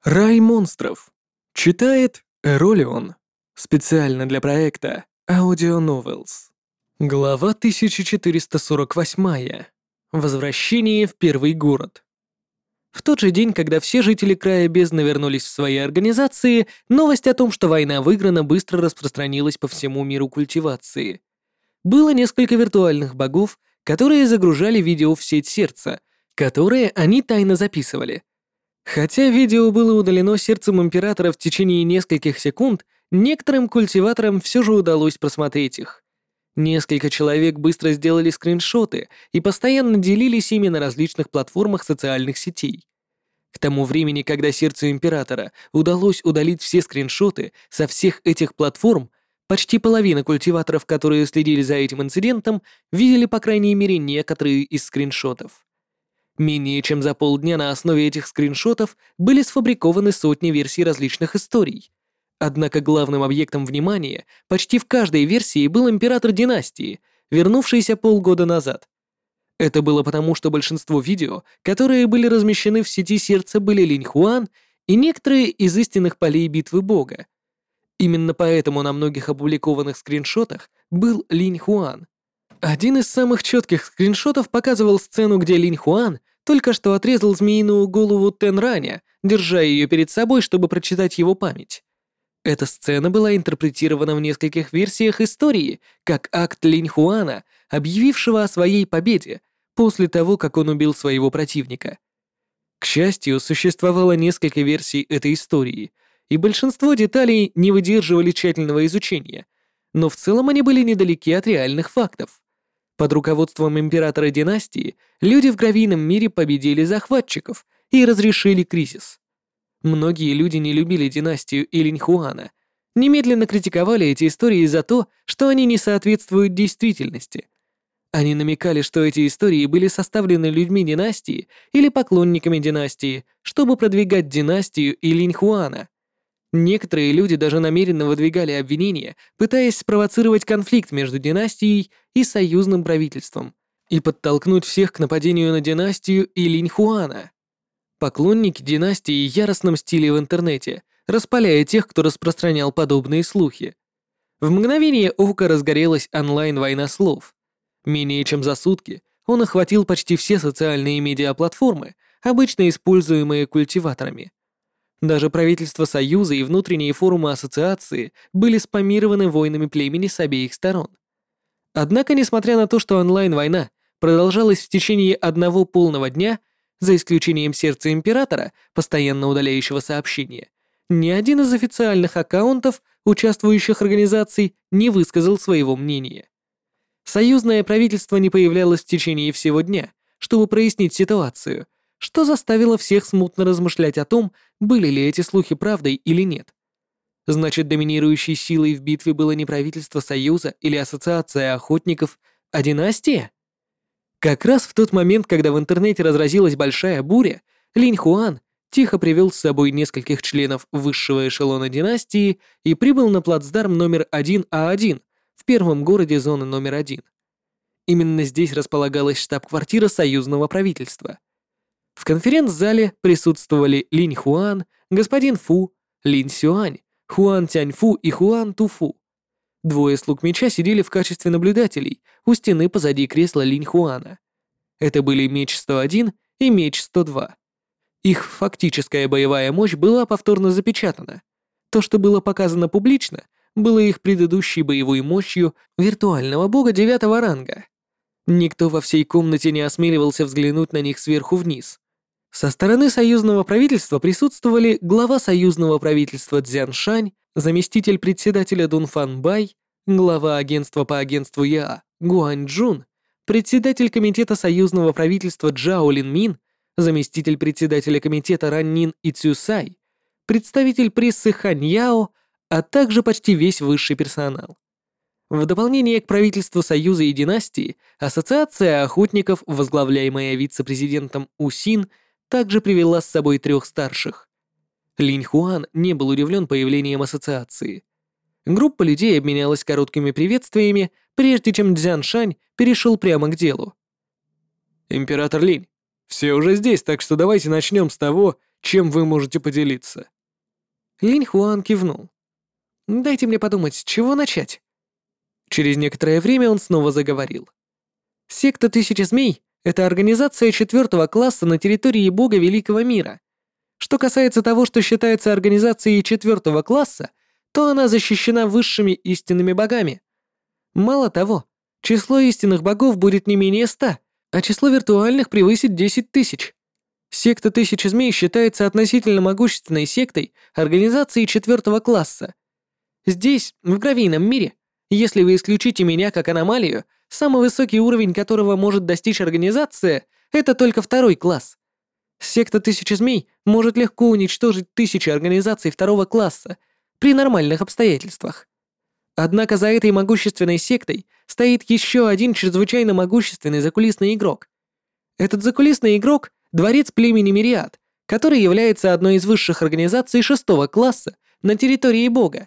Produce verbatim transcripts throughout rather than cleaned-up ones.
Рай монстров. Читает Эролион. Специально для проекта Audio Novels. Глава тысяча четыреста сорок восемь. Возвращение в первый город. В тот же день, когда все жители края бездны вернулись в свои организации, новость о том, что война выиграна, быстро распространилась по всему миру культивации. Было несколько виртуальных богов, которые загружали видео в сеть сердца, которые они тайно записывали. Хотя видео было удалено сердцем императора в течение нескольких секунд, некоторым культиваторам все же удалось просмотреть их. Несколько человек быстро сделали скриншоты и постоянно делились ими на различных платформах социальных сетей. К тому времени, когда сердцу императора удалось удалить все скриншоты со всех этих платформ, почти половина культиваторов, которые следили за этим инцидентом, видели по крайней мере некоторые из скриншотов. Менее чем за полдня на основе этих скриншотов были сфабрикованы сотни версий различных историй. Однако главным объектом внимания почти в каждой версии был император династии, вернувшийся полгода назад. Это было потому, что большинство видео, которые были размещены в сети сердца, были Линь Хуан и некоторые из истинных полей битвы бога. Именно поэтому на многих опубликованных скриншотах был Линь Хуан. Один из самых четких скриншотов показывал сцену, где Линь Хуан только что отрезал змеиную голову Тен Раня, держа ее перед собой, чтобы прочитать его память. Эта сцена была интерпретирована в нескольких версиях истории как акт Линь Хуана, объявившего о своей победе после того, как он убил своего противника. К счастью, существовало несколько версий этой истории, и большинство деталей не выдерживали тщательного изучения, но в целом они были недалеки от реальных фактов. Под руководством императора династии люди в гравийном мире победили захватчиков и разрешили кризис. Многие люди не любили династию и Линь Хуана, немедленно критиковали эти истории за то, что они не соответствуют действительности. Они намекали, что эти истории были составлены людьми династии или поклонниками династии, чтобы продвигать династию и Линь Хуана. Некоторые люди даже намеренно выдвигали обвинения, пытаясь спровоцировать конфликт между династией и союзным правительством и подтолкнуть всех к нападению на династию и Линь Хуана. Поклонники династии яростно мстили в интернете, распаляя тех, кто распространял подобные слухи. В мгновение ока разгорелась онлайн-война слов. Менее чем за сутки он охватил почти все социальные медиаплатформы, обычно используемые культиваторами. Даже правительство Союза и внутренние форумы ассоциации были спамированы войнами племени с обеих сторон. Однако, несмотря на то, что онлайн-война продолжалась в течение одного полного дня, за исключением сердца императора, постоянно удаляющего сообщения, ни один из официальных аккаунтов участвующих организаций не высказал своего мнения. Союзное правительство не появлялось в течение всего дня, чтобы прояснить ситуацию, что заставило всех смутно размышлять о том, были ли эти слухи правдой или нет. Значит, доминирующей силой в битве было не правительство Союза или ассоциация охотников, а династия? Как раз в тот момент, когда в интернете разразилась большая буря, Линь Хуан тихо привел с собой нескольких членов высшего эшелона династии и прибыл на плацдарм номер один А один в первом городе зоны номер один. Именно здесь располагалась штаб-квартира союзного правительства. В конференц-зале присутствовали Линь Хуан, господин Фу, Линь Сюань, Хуан Тяньфу и Хуан Туфу. Двое слуг меча сидели в качестве наблюдателей у стены позади кресла Линь Хуана. Это были меч сто один и меч сто два. Их фактическая боевая мощь была повторно запечатана. То, что было показано публично, было их предыдущей боевой мощью виртуального бога девятого ранга. Никто во всей комнате не осмеливался взглянуть на них сверху вниз. Со стороны союзного правительства присутствовали глава союзного правительства Цзян Шань, заместитель председателя Дунфан Бай, глава агентства по агентству ЯА Гуань Джун, председатель комитета союзного правительства Джао Лин Мин, заместитель председателя комитета Раннин и Цюсай, представитель прессы Хань Яо, а также почти весь высший персонал. В дополнение к правительству Союза и династии, Ассоциация охотников, возглавляемая вице-президентом Усин, также привела с собой трех старших. Линь Хуан не был удивлен появлением ассоциации. Группа людей обменялась короткими приветствиями, прежде чем Цзян Шань перешел прямо к делу. «Император Линь, все уже здесь, так что давайте начнем с того, чем вы можете поделиться?» Линь Хуан кивнул. «Дайте мне подумать, с чего начать?» Через некоторое время он снова заговорил. «Секта Тысячи Змей — это организация четвертого класса на территории Бога Великого Мира. Что касается того, что считается организацией четвертого класса, то она защищена высшими истинными богами. Мало того, число истинных богов будет не менее ста, а число виртуальных превысит десять тысяч. Секта Тысячи Змей считается относительно могущественной сектой организации четвертого класса. Здесь, в гравийном мире, если вы исключите меня как аномалию, самый высокий уровень которого может достичь организация, это только второй класс. Секта Тысячи Змей может легко уничтожить тысячи организаций второго класса при нормальных обстоятельствах. Однако за этой могущественной сектой стоит еще один чрезвычайно могущественный закулисный игрок. Этот закулисный игрок — Дворец племени Мириад, который является одной из высших организаций шестого класса на территории Бога.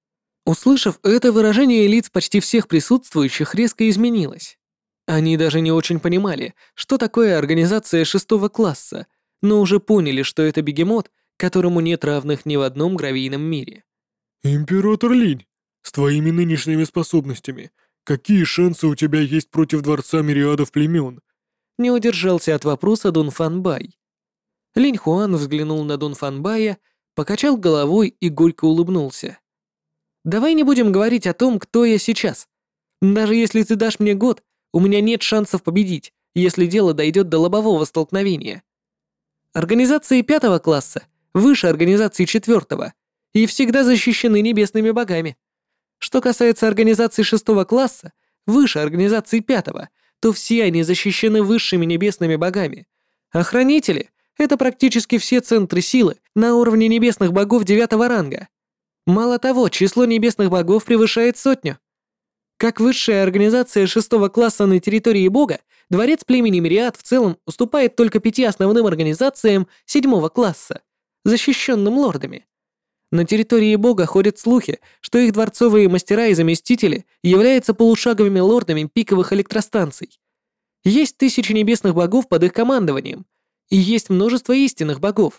Услышав это, выражение лиц почти всех присутствующих резко изменилось. Они даже не очень понимали, что такое организация шестого класса, но уже поняли, что это бегемот, которому нет равных ни в одном гравийном мире. «Император Линь, с твоими нынешними способностями, какие шансы у тебя есть против Дворца Мириадов племен?» Не удержался от вопроса Дун Фан Бай. Линь Хуан взглянул на Дун Фан Бая, покачал головой и горько улыбнулся. «Давай не будем говорить о том, кто я сейчас. Даже если ты дашь мне год, у меня нет шансов победить, если дело дойдет до лобового столкновения. Организации пятого класса выше организации четвертого и всегда защищены небесными богами. Что касается организации шестого класса, выше организации пятого, то все они защищены высшими небесными богами. А хранители — это практически все центры силы на уровне небесных богов девятого ранга. Мало того, число небесных богов превышает сотню. Как высшая организация шестого класса на территории Бога, Дворец племени Мириад в целом уступает только пяти основным организациям седьмого класса, защищенным лордами. На территории Бога ходят слухи, что их дворцовые мастера и заместители являются полушаговыми лордами пиковых электростанций. Есть тысячи небесных богов под их командованием, и есть множество истинных богов.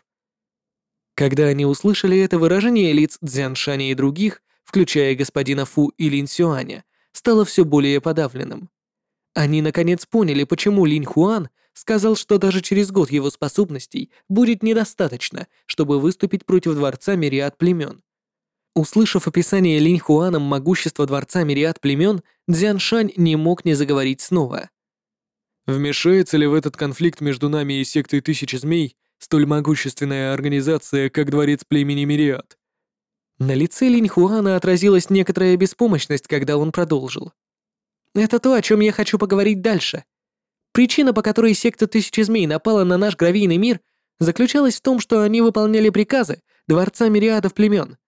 Когда они услышали это, выражение лиц Цзяншаня и других, включая господина Фу и Лин Сюаня, стало все более подавленным. Они наконец поняли, почему Линь Хуан сказал, что даже через год его способностей будет недостаточно, чтобы выступить против Дворца Мириад племен. Услышав описание Линь Хуаном могущества Дворца Мириад племен, Цзяншань не мог не заговорить снова. «Вмешается ли в этот конфликт между нами и сектой Тысячи Змей столь могущественная организация, как Дворец племени Мириад?» На лице Линь Хуана отразилась некоторая беспомощность, когда он продолжил. «Это то, о чем я хочу поговорить дальше. Причина, по которой секта Тысячи Змей напала на наш гравийный мир, заключалась в том, что они выполняли приказы Дворца Мириадов племен».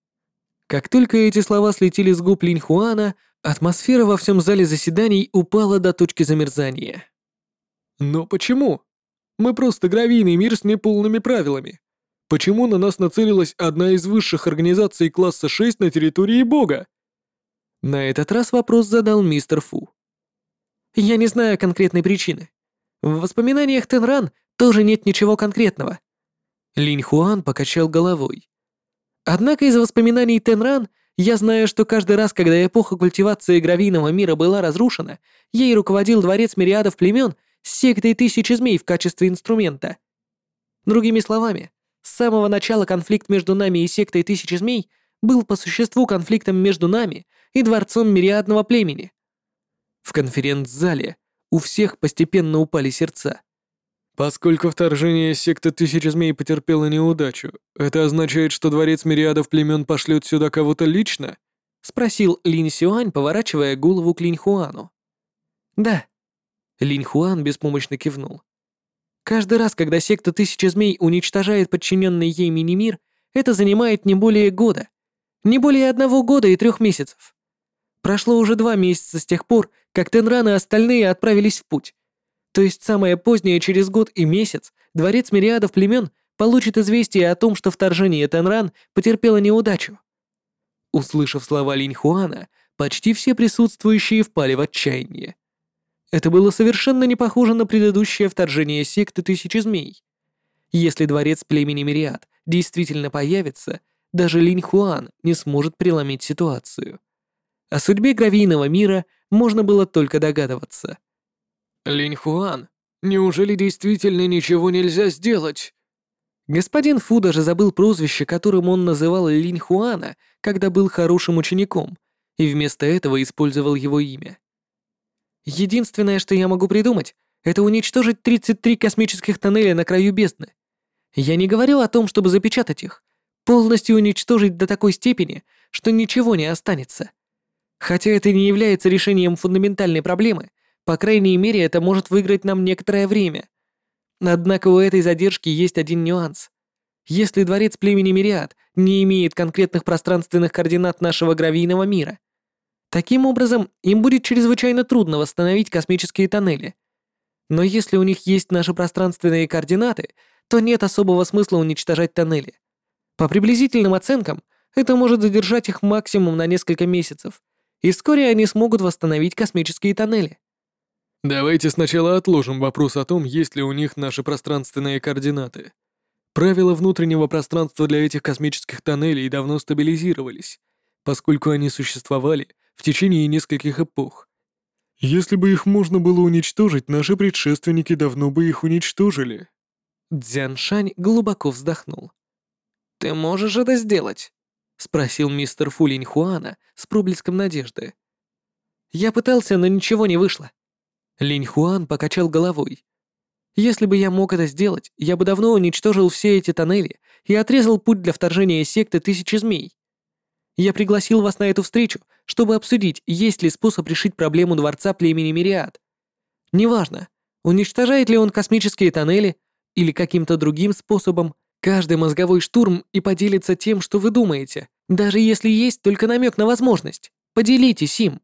Как только эти слова слетели с губ Линь Хуана, атмосфера во всем зале заседаний упала до точки замерзания. «Но почему? Мы просто гравийный мир с неполными правилами. Почему на нас нацелилась одна из высших организаций класса шесть на территории Бога?» На этот раз вопрос задал мистер Фу. «Я не знаю конкретной причины. В воспоминаниях Тенран тоже нет ничего конкретного». Линь Хуан покачал головой. «Однако из воспоминаний Тенран я знаю, что каждый раз, когда эпоха культивации гравийного мира была разрушена, ей руководил Дворец Мириадов племен с сектой Тысячи Змей в качестве инструмента. Другими словами, с самого начала конфликт между нами и сектой Тысячи Змей был по существу конфликтом между нами и Дворцом Мириадного племени». В конференц-зале у всех постепенно упали сердца. «Поскольку вторжение секты Тысячи Змей потерпело неудачу, это означает, что Дворец Мириадов племен пошлет сюда кого-то лично?» — спросил Линь Сюань, поворачивая голову к Линь Хуану. «Да». Линь Хуан беспомощно кивнул. «Каждый раз, когда секта Тысячи Змей уничтожает подчиненный ей мини-мир, это занимает не более года. Не более одного года и трех месяцев. Прошло уже два месяца с тех пор, как Тенран и остальные отправились в путь. То есть самое позднее через год и месяц Дворец Мириадов племен получит известие о том, что вторжение Тенран потерпело неудачу». Услышав слова Линь Хуана, почти все присутствующие впали в отчаяние. Это было совершенно не похоже на предыдущее вторжение секты Тысячи Змей. Если дворец племени Мириад действительно появится, даже Линь Хуан не сможет преломить ситуацию. О судьбе гравийного мира можно было только догадываться. Линь Хуан, неужели действительно ничего нельзя сделать? Господин Фу даже забыл прозвище, которым он называл Линь Хуана, когда был хорошим учеником, и вместо этого использовал его имя. Единственное, что я могу придумать, это уничтожить тридцать три космических тоннеля на краю бездны. Я не говорю о том, чтобы запечатать их, полностью уничтожить до такой степени, что ничего не останется. Хотя это не является решением фундаментальной проблемы, по крайней мере, это может выиграть нам некоторое время. Однако у этой задержки есть один нюанс. Если дворец племени Мириад не имеет конкретных пространственных координат нашего гравийного мира, таким образом им будет чрезвычайно трудно восстановить космические тоннели. Но если у них есть наши пространственные координаты, то нет особого смысла уничтожать тоннели. По приблизительным оценкам, это может задержать их максимум на несколько месяцев, и вскоре они смогут восстановить космические тоннели. Давайте сначала отложим вопрос о том, есть ли у них наши пространственные координаты. Правила внутреннего пространства для этих космических тоннелей давно стабилизировались, поскольку они существовали в течение нескольких эпох. Если бы их можно было уничтожить, наши предшественники давно бы их уничтожили. Цзян Шань глубоко вздохнул. «Ты можешь это сделать?» — спросил мистер Фу Линь Хуана с проблеском надежды. «Я пытался, но ничего не вышло». Линь Хуан покачал головой. «Если бы я мог это сделать, я бы давно уничтожил все эти тоннели и отрезал путь для вторжения секты Тысячи Змей. Я пригласил вас на эту встречу, чтобы обсудить, есть ли способ решить проблему дворца племени Мириад. Неважно, уничтожает ли он космические тоннели или каким-то другим способом, каждый мозговой штурм и поделится тем, что вы думаете, даже если есть только намек на возможность. Поделитесь им».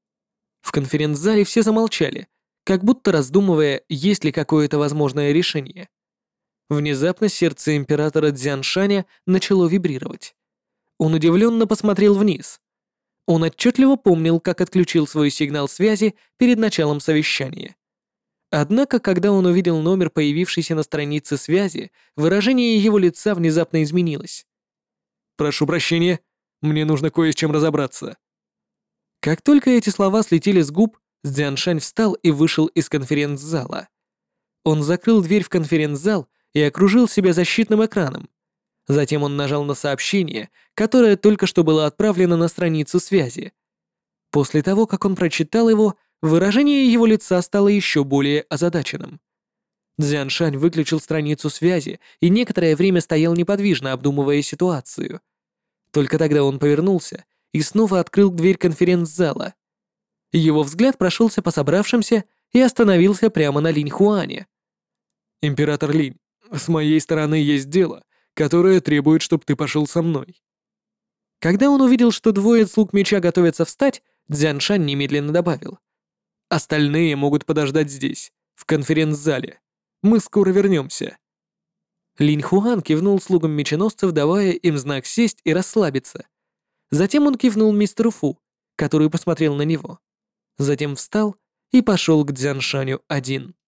В конференц-зале все замолчали, как будто раздумывая, есть ли какое-то возможное решение. Внезапно сердце императора Цзяншаня начало вибрировать. Он удивленно посмотрел вниз. Он отчетливо помнил, как отключил свой сигнал связи перед началом совещания. Однако, когда он увидел номер, появившийся на странице связи, выражение его лица внезапно изменилось. «Прошу прощения, мне нужно кое с чем разобраться». Как только эти слова слетели с губ, Цзяншань встал и вышел из конференц-зала. Он закрыл дверь в конференц-зал и окружил себя защитным экраном. Затем он нажал на сообщение, которое только что было отправлено на страницу связи. После того, как он прочитал его, выражение его лица стало еще более озадаченным. Цзяншань выключил страницу связи и некоторое время стоял неподвижно, обдумывая ситуацию. Только тогда он повернулся и снова открыл дверь конференц-зала. Его взгляд прошелся по собравшимся и остановился прямо на Линь Хуане. «Император Линь, с моей стороны есть дело, которое требует, чтобы ты пошел со мной». Когда он увидел, что двое слуг меча готовятся встать, Цзяншань немедленно добавил: «Остальные могут подождать здесь, в конференц-зале. Мы скоро вернемся». Линь Хуан кивнул слугам меченосцев, давая им знак сесть и расслабиться. Затем он кивнул мистеру Фу, который посмотрел на него. Затем встал и пошел к Цзяншаню один.